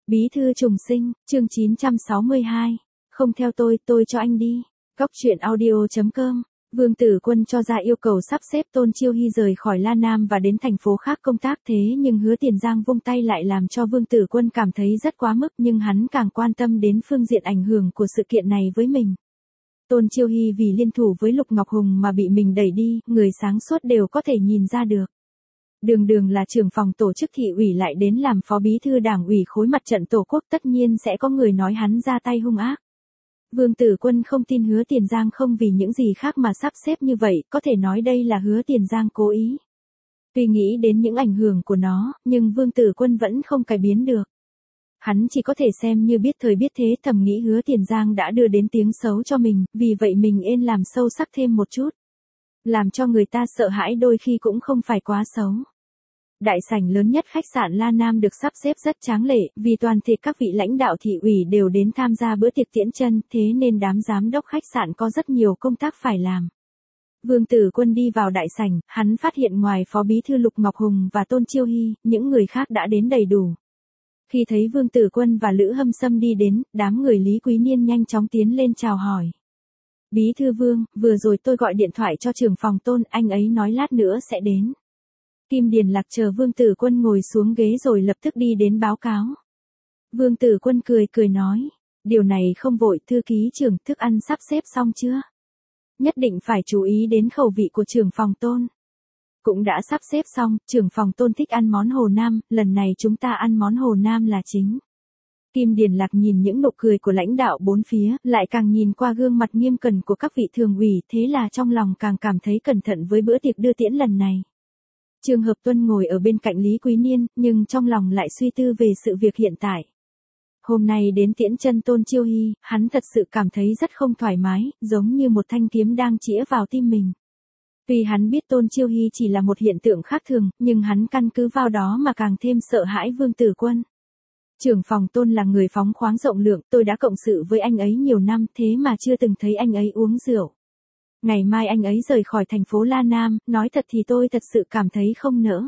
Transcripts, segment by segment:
Bí thư trùng sinh, chương 962. Không theo tôi cho anh đi. Góc truyện audio.com. Vương Tử Quân cho ra yêu cầu sắp xếp Tôn Chiêu Hy rời khỏi La Nam và đến thành phố khác công tác, thế nhưng Hứa Tiền Giang vung tay lại làm cho Vương Tử Quân cảm thấy rất quá mức, nhưng hắn càng quan tâm đến phương diện ảnh hưởng của sự kiện này với mình. Tôn Chiêu Hy vì liên thủ với Lục Ngọc Hùng mà bị mình đẩy đi, người sáng suốt đều có thể nhìn ra được. Đường là trưởng phòng tổ chức thị ủy lại đến làm phó bí thư đảng ủy khối mặt trận Tổ quốc, tất nhiên sẽ có người nói hắn ra tay hung ác. Vương Tử Quân không tin Hứa Tiền Giang không vì những gì khác mà sắp xếp như vậy, có thể nói đây là Hứa Tiền Giang cố ý. Tuy nghĩ đến những ảnh hưởng của nó, nhưng Vương Tử Quân vẫn không cải biến được. Hắn chỉ có thể xem như biết thời biết thế, thầm nghĩ Hứa Tiền Giang đã đưa đến tiếng xấu cho mình, vì vậy mình nên làm sâu sắc thêm một chút. Làm cho người ta sợ hãi đôi khi cũng không phải quá xấu. Đại sảnh lớn nhất khách sạn La Nam được sắp xếp rất tráng lệ, vì toàn thể các vị lãnh đạo thị ủy đều đến tham gia bữa tiệc tiễn chân, thế nên đám giám đốc khách sạn có rất nhiều công tác phải làm. Vương Tử Quân đi vào đại sảnh, hắn phát hiện ngoài phó bí thư Lục Ngọc Hùng và Tôn Chiêu Hy, những người khác đã đến đầy đủ. Khi thấy Vương Tử Quân và Lữ Hâm Sâm đi đến, đám người Lý Quý Niên nhanh chóng tiến lên chào hỏi. Bí thư Vương, vừa rồi tôi gọi điện thoại cho trưởng phòng Tôn, anh ấy nói lát nữa sẽ đến. Kim Điền Lạc chờ Vương Tử Quân ngồi xuống ghế rồi lập tức đi đến báo cáo. Vương Tử Quân cười nói, điều này không vội, thư ký trưởng, thức ăn sắp xếp xong chưa? Nhất định phải chú ý đến khẩu vị của trưởng phòng Tôn. Cũng đã sắp xếp xong, trưởng phòng Tôn thích ăn món Hồ Nam, lần này chúng ta ăn món Hồ Nam là chính. Kim Điền Lạc nhìn những nụ cười của lãnh đạo bốn phía, lại càng nhìn qua gương mặt nghiêm cẩn của các vị thường ủy, thế là trong lòng càng cảm thấy cẩn thận với bữa tiệc đưa tiễn lần này. Trương Hợp Tuân ngồi ở bên cạnh Lý Quý Niên, nhưng trong lòng lại suy tư về sự việc hiện tại. Hôm nay đến tiễn chân Tôn Chiêu Hy, hắn thật sự cảm thấy rất không thoải mái, giống như một thanh kiếm đang chĩa vào tim mình. Tuy hắn biết Tôn Chiêu Hy chỉ là một hiện tượng khác thường, nhưng hắn căn cứ vào đó mà càng thêm sợ hãi Vương Tử Quân. Trưởng phòng Tôn là người phóng khoáng rộng lượng, tôi đã cộng sự với anh ấy nhiều năm, thế mà chưa từng thấy anh ấy uống rượu. Ngày mai anh ấy rời khỏi thành phố La Nam, nói thật thì tôi thật sự cảm thấy không nỡ.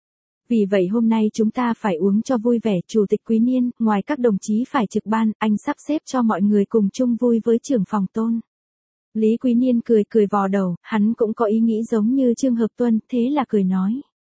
Vì vậy hôm nay chúng ta phải uống cho vui vẻ. Chủ tịch Quý Niên, ngoài các đồng chí phải trực ban, anh sắp xếp cho mọi người cùng chung vui với trưởng phòng Tôn. Lý Quý Niên cười vò đầu, hắn cũng có ý nghĩ giống như Trương Hợp Tuân, thế là cười nói.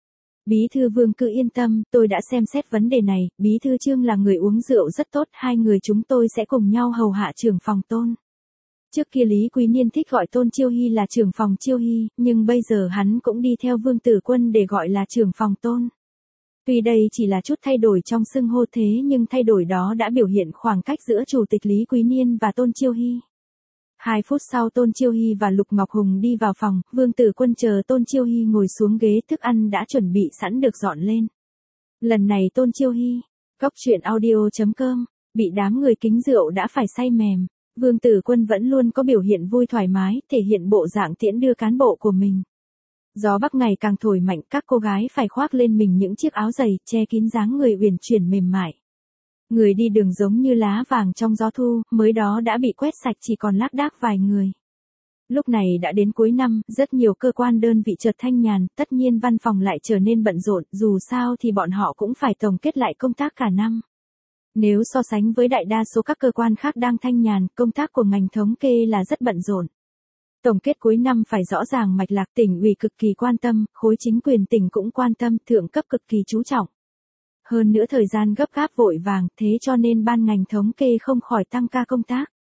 Bí thư Vương cứ yên tâm, tôi đã xem xét vấn đề này, bí thư Trương là người uống rượu rất tốt, hai người chúng tôi sẽ cùng nhau hầu hạ trưởng phòng Tôn. Trước kia Lý Quý Niên thích gọi Tôn Chiêu Hy là trưởng phòng Chiêu Hy, nhưng bây giờ hắn cũng đi theo Vương Tử Quân để gọi là trưởng phòng Tôn. Tuy đây chỉ là chút thay đổi trong xưng hô thế nhưng thay đổi đó đã biểu hiện khoảng cách giữa Chủ tịch Lý Quý Niên và Tôn Chiêu Hy. 2 phút sau Tôn Chiêu Hy và Lục Ngọc Hùng đi vào phòng, Vương Tử Quân chờ Tôn Chiêu Hy ngồi xuống ghế, thức ăn đã chuẩn bị sẵn được dọn lên. Lần này Tôn Chiêu Hy, góc truyện audio.com, bị đám người kính rượu đã phải say mềm. Vương Tử Quân vẫn luôn có biểu hiện vui thoải mái, thể hiện bộ dạng tiễn đưa cán bộ của mình. Gió bắc ngày càng thổi mạnh, các cô gái phải khoác lên mình những chiếc áo dày, che kín dáng người uyển chuyển mềm mại. Người đi đường giống như lá vàng trong gió thu, mới đó đã bị quét sạch chỉ còn lác đác vài người. Lúc này đã đến cuối năm, rất nhiều cơ quan đơn vị chợt thanh nhàn, tất nhiên văn phòng lại trở nên bận rộn, dù sao thì bọn họ cũng phải tổng kết lại công tác cả năm. Nếu so sánh với đại đa số các cơ quan khác đang thanh nhàn, công tác của ngành thống kê là rất bận rộn. Tổng kết cuối năm phải rõ ràng mạch lạc, tỉnh ủy cực kỳ quan tâm, khối chính quyền tỉnh cũng quan tâm, thượng cấp cực kỳ chú trọng. Hơn nữa thời gian gấp gáp vội vàng, thế cho nên ban ngành thống kê không khỏi tăng ca công tác.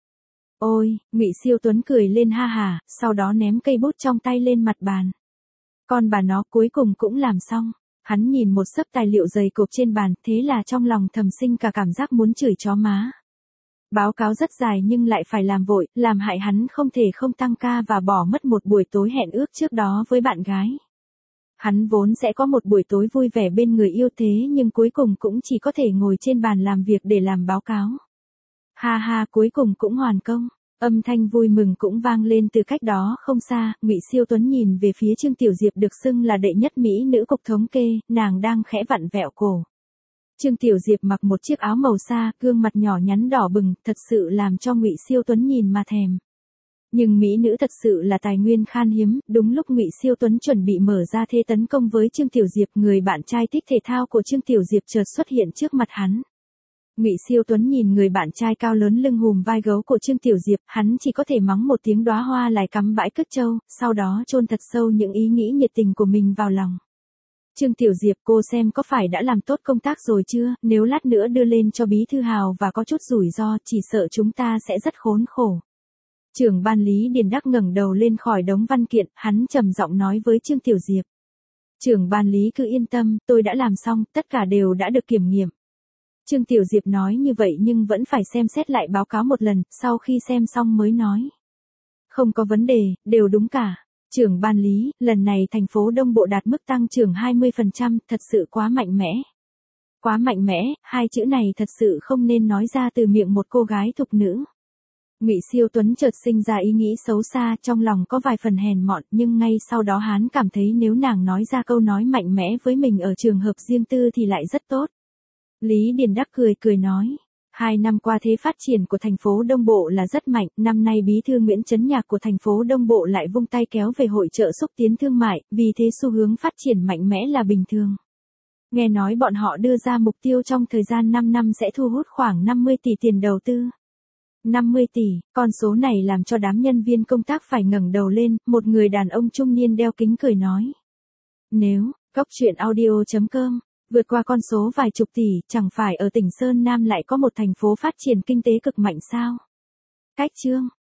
Ôi, Ngụy Siêu Tuấn cười lên ha hà, sau đó ném cây bút trong tay lên mặt bàn. Con bà nó cuối cùng cũng làm xong. Hắn nhìn một xấp tài liệu dày cộp trên bàn, thế là trong lòng thầm sinh cả cảm giác muốn chửi chó má. Báo cáo rất dài nhưng lại phải làm vội, làm hại hắn không thể không tăng ca và bỏ mất một buổi tối hẹn ước trước đó với bạn gái. Hắn vốn sẽ có một buổi tối vui vẻ bên người yêu thế nhưng cuối cùng cũng chỉ có thể ngồi trên bàn làm việc để làm báo cáo. Ha ha, cuối cùng cũng hoàn công. Âm thanh vui mừng cũng vang lên từ cách đó không xa. Ngụy Siêu Tuấn nhìn về phía Trương Tiểu Diệp được xưng là đệ nhất mỹ nữ cục thống kê, nàng đang khẽ vặn vẹo cổ. Trương Tiểu Diệp mặc một chiếc áo màu sa, gương mặt nhỏ nhắn đỏ bừng, thật sự làm cho Ngụy Siêu Tuấn nhìn mà thèm. Nhưng mỹ nữ thật sự là tài nguyên khan hiếm, đúng lúc Ngụy Siêu Tuấn chuẩn bị mở ra thế tấn công với Trương Tiểu Diệp, người bạn trai thích thể thao của Trương Tiểu Diệp chợt xuất hiện trước mặt hắn. Ngụy Siêu Tuấn nhìn người bạn trai cao lớn lưng hùm vai gấu của Trương Tiểu Diệp, hắn chỉ có thể mắng một tiếng đóa hoa lại cắm bãi cất trâu, sau đó chôn thật sâu những ý nghĩ nhiệt tình của mình vào lòng. Trương Tiểu Diệp, cô xem có phải đã làm tốt công tác rồi chưa, nếu lát nữa đưa lên cho Bí Thư Hào và có chút rủi ro, chỉ sợ chúng ta sẽ rất khốn khổ. Trưởng ban Lý Điền Đắc ngẩng đầu lên khỏi đống văn kiện, hắn trầm giọng nói với Trương Tiểu Diệp. Trưởng ban Lý cứ yên tâm, tôi đã làm xong, tất cả đều đã được kiểm nghiệm. Trương Tiểu Diệp nói như vậy nhưng vẫn phải xem xét lại báo cáo một lần, sau khi xem xong mới nói. Không có vấn đề, đều đúng cả. Trưởng ban Lý, lần này thành phố Đông Bộ đạt mức tăng trưởng 20%, thật sự quá mạnh mẽ. Quá mạnh mẽ, hai chữ này thật sự không nên nói ra từ miệng một cô gái thục nữ. Ngụy Siêu Tuấn chợt sinh ra ý nghĩ xấu xa, trong lòng có vài phần hèn mọn, nhưng ngay sau đó hắn cảm thấy nếu nàng nói ra câu nói mạnh mẽ với mình ở trường hợp riêng tư thì lại rất tốt. Lý Điền Đắc cười nói. 2 năm qua thế phát triển của thành phố Đông Bộ là rất mạnh, năm nay Bí thư Nguyễn Chấn Nhạc của thành phố Đông Bộ lại vung tay kéo về hội chợ xúc tiến thương mại, vì thế xu hướng phát triển mạnh mẽ là bình thường. Nghe nói bọn họ đưa ra mục tiêu trong thời gian 5 năm sẽ thu hút khoảng 50 tỷ tiền đầu tư. 50 tỷ, con số này làm cho đám nhân viên công tác phải ngẩng đầu lên, một người đàn ông trung niên đeo kính cười nói. Nếu, coctruyện.audio.com vượt qua con số vài chục tỷ, chẳng phải ở tỉnh Sơn Nam lại có một thành phố phát triển kinh tế cực mạnh sao? Cách chương